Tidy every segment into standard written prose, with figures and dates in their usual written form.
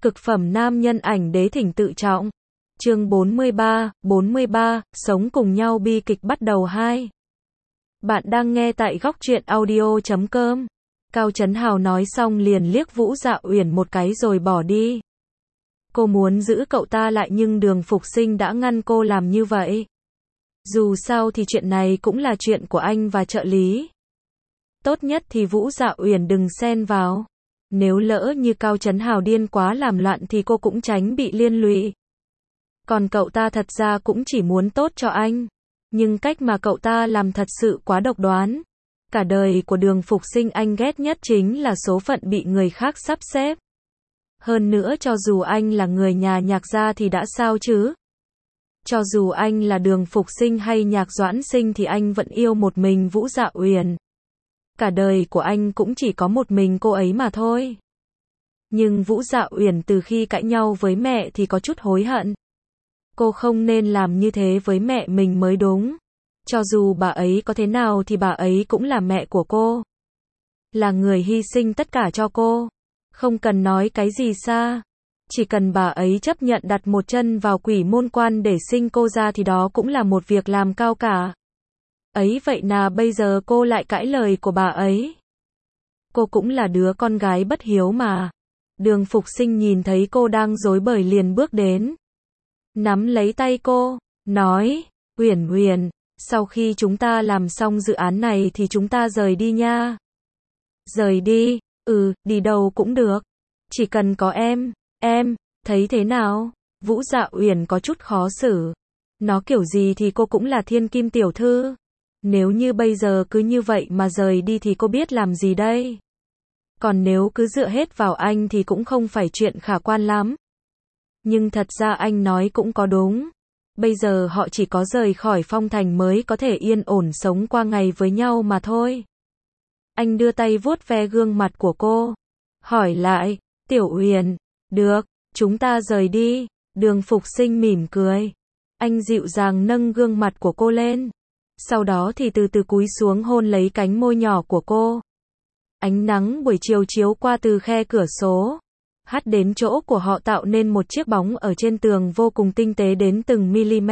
Cực phẩm nam nhân ảnh đế thỉnh tự trọng. Chương 43, sống cùng nhau bi kịch bắt đầu 2. Bạn đang nghe tại góc truyện audio.com. Cao Trấn Hào nói xong liền liếc Vũ Dạ Uyển một cái rồi bỏ đi. Cô muốn giữ cậu ta lại nhưng Đường Phục Sinh đã ngăn cô làm như vậy. Dù sao thì chuyện này cũng là chuyện của anh và trợ lý. Tốt nhất thì Vũ Dạ Uyển đừng xen vào. Nếu lỡ như Cao Trấn Hào điên quá làm loạn thì cô cũng tránh bị liên lụy. Còn cậu ta thật ra cũng chỉ muốn tốt cho anh. Nhưng cách mà cậu ta làm thật sự quá độc đoán. Cả đời của Đường Phục Sinh anh ghét nhất chính là số phận bị người khác sắp xếp. Hơn nữa cho dù anh là người nhà Nhạc gia thì đã sao chứ? Cho dù anh là Đường Phục Sinh hay Nhạc Doãn Sinh thì anh vẫn yêu một mình Vũ Dạ Uyển. Cả đời của anh cũng chỉ có một mình cô ấy mà thôi. Nhưng Vũ Dạ Uyển từ khi cãi nhau với mẹ thì có chút hối hận. Cô không nên làm như thế với mẹ mình mới đúng. Cho dù bà ấy có thế nào thì bà ấy cũng là mẹ của cô. Là người hy sinh tất cả cho cô. Không cần nói cái gì xa. Chỉ cần bà ấy chấp nhận đặt một chân vào Quỷ Môn Quan để sinh cô ra thì đó cũng là một việc làm cao cả. Ấy vậy mà bây giờ cô lại cãi lời của bà ấy. Cô cũng là đứa con gái bất hiếu mà. Đường Phục Sinh nhìn thấy cô đang rối bời liền bước đến. Nắm lấy tay cô, nói, Uyển Uyển, sau khi chúng ta làm xong dự án này thì chúng ta rời đi nha. Rời đi, đi đâu cũng được. Chỉ cần có em, thấy thế nào? Vũ Dạ Uyển có chút khó xử. Nó kiểu gì thì cô cũng là thiên kim tiểu thư. Nếu như bây giờ cứ như vậy mà rời đi thì cô biết làm gì đây? Còn nếu cứ dựa hết vào anh thì cũng không phải chuyện khả quan lắm. Nhưng thật ra anh nói cũng có đúng. Bây giờ họ chỉ có rời khỏi Phong Thành mới có thể yên ổn sống qua ngày với nhau mà thôi. Anh đưa tay vuốt ve gương mặt của cô. Hỏi lại, Tiểu Uyển, được, chúng ta rời đi. Đường Phục Sinh mỉm cười. Anh dịu dàng nâng gương mặt của cô lên. Sau đó thì từ từ cúi xuống hôn lấy cánh môi nhỏ của cô. Ánh nắng buổi chiều chiếu qua từ khe cửa sổ. Hắt đến chỗ của họ tạo nên một chiếc bóng ở trên tường vô cùng tinh tế đến từng mm.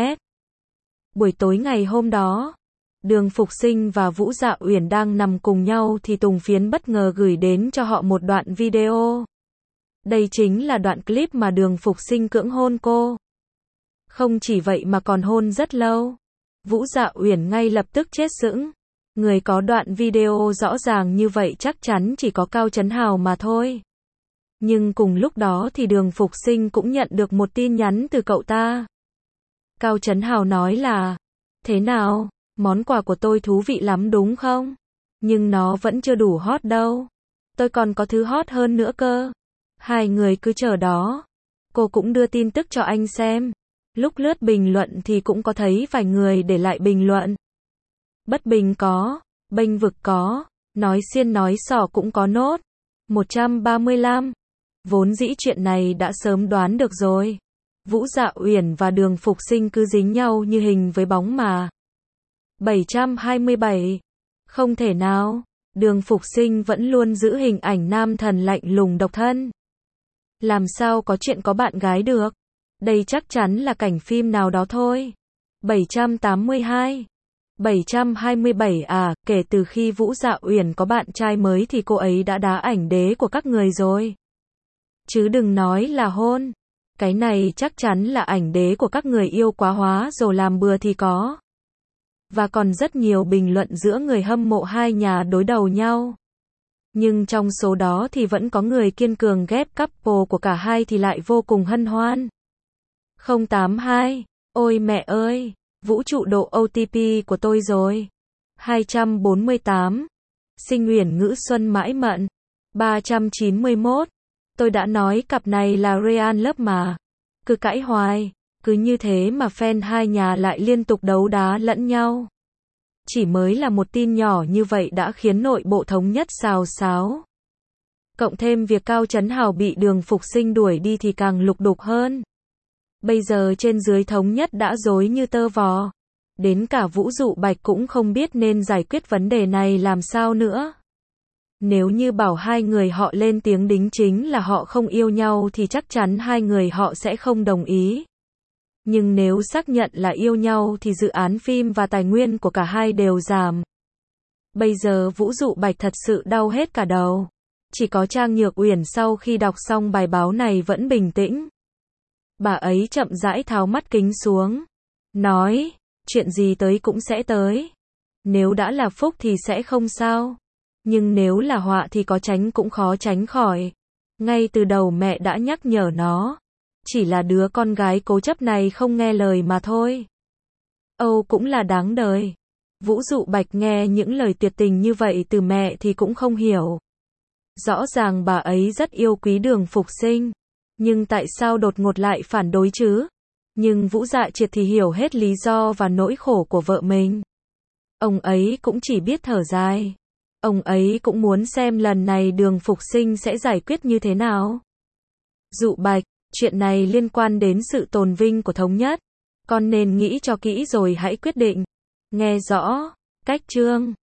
Buổi tối ngày hôm đó, Đường Phục Sinh và Vũ Dạ Uyển đang nằm cùng nhau thì Tùng Phiến bất ngờ gửi đến cho họ một đoạn video. Đây chính là đoạn clip mà Đường Phục Sinh cưỡng hôn cô. Không chỉ vậy mà còn hôn rất lâu. Vũ Dạ Uyển ngay lập tức chết sững. Người có đoạn video rõ ràng như vậy chắc chắn chỉ có Cao Trấn Hào mà thôi. Nhưng cùng lúc đó thì Đường Phục Sinh cũng nhận được một tin nhắn từ cậu ta. Cao Trấn Hào nói là, thế nào, món quà của tôi thú vị lắm đúng không? Nhưng nó vẫn chưa đủ hot đâu. Tôi còn có thứ hot hơn nữa cơ. Hai người cứ chờ đó. Cô cũng đưa tin tức cho anh xem. Lúc lướt bình luận thì cũng có thấy vài người để lại bình luận. Bất bình có, bênh vực có, nói xiên nói xỏ cũng có nốt. 135. Vốn dĩ chuyện này đã sớm đoán được rồi. Vũ Dạ Uyển và Đường Phục Sinh cứ dính nhau như hình với bóng mà. 727. Không thể nào. Đường Phục Sinh vẫn luôn giữ hình ảnh nam thần lạnh lùng độc thân. Làm sao có chuyện có bạn gái được? Đây chắc chắn là cảnh phim nào đó thôi. 782. 727 kể từ khi Vũ Dạ Uyển có bạn trai mới thì cô ấy đã đá ảnh đế của các người rồi. Chứ đừng nói là hôn. Cái này chắc chắn là ảnh đế của các người yêu quá hóa rồi làm bừa thì có. Và còn rất nhiều bình luận giữa người hâm mộ hai nhà đối đầu nhau. Nhưng trong số đó thì vẫn có người kiên cường ghép couple của cả hai thì lại vô cùng hân hoan. 082. Ôi mẹ ơi, vũ trụ độ OTP của tôi rồi. 248. Sinh Uyển Ngữ Xuân mãi mận. 391. Tôi đã nói cặp này là Real Love mà. Cứ cãi hoài. Cứ như thế mà fan hai nhà lại liên tục đấu đá lẫn nhau. Chỉ mới là một tin nhỏ như vậy đã khiến nội bộ thống nhất xào xáo. Cộng thêm việc Cao Trấn Hào bị Đường Phục Sinh đuổi đi thì càng lục đục hơn. Bây giờ trên dưới thống nhất đã rối như tơ vò. Đến cả Vũ Dụ Bạch cũng không biết nên giải quyết vấn đề này làm sao nữa. Nếu như bảo hai người họ lên tiếng đính chính là họ không yêu nhau thì chắc chắn hai người họ sẽ không đồng ý. Nhưng nếu xác nhận là yêu nhau thì dự án phim và tài nguyên của cả hai đều giảm. Bây giờ Vũ Dụ Bạch thật sự đau hết cả đầu. Chỉ có Trang Nhược Uyển sau khi đọc xong bài báo này vẫn bình tĩnh. Bà ấy chậm rãi tháo mắt kính xuống. Nói, chuyện gì tới cũng sẽ tới. Nếu đã là phúc thì sẽ không sao. Nhưng nếu là họa thì có tránh cũng khó tránh khỏi. Ngay từ đầu mẹ đã nhắc nhở nó. Chỉ là đứa con gái cố chấp này không nghe lời mà thôi. Âu cũng là đáng đời. Vũ Dụ Bạch nghe những lời tuyệt tình như vậy từ mẹ thì cũng không hiểu. Rõ ràng bà ấy rất yêu quý Đường Phục Sinh. Nhưng tại sao đột ngột lại phản đối chứ? Nhưng Vũ Dạ Triệt thì hiểu hết lý do và nỗi khổ của vợ mình. Ông ấy cũng chỉ biết thở dài. Ông ấy cũng muốn xem lần này Đường Phục Sinh sẽ giải quyết như thế nào. Dụ Bạch, chuyện này liên quan đến sự tồn vinh của thống nhất. Con nên nghĩ cho kỹ rồi hãy quyết định. Nghe rõ, cách chương.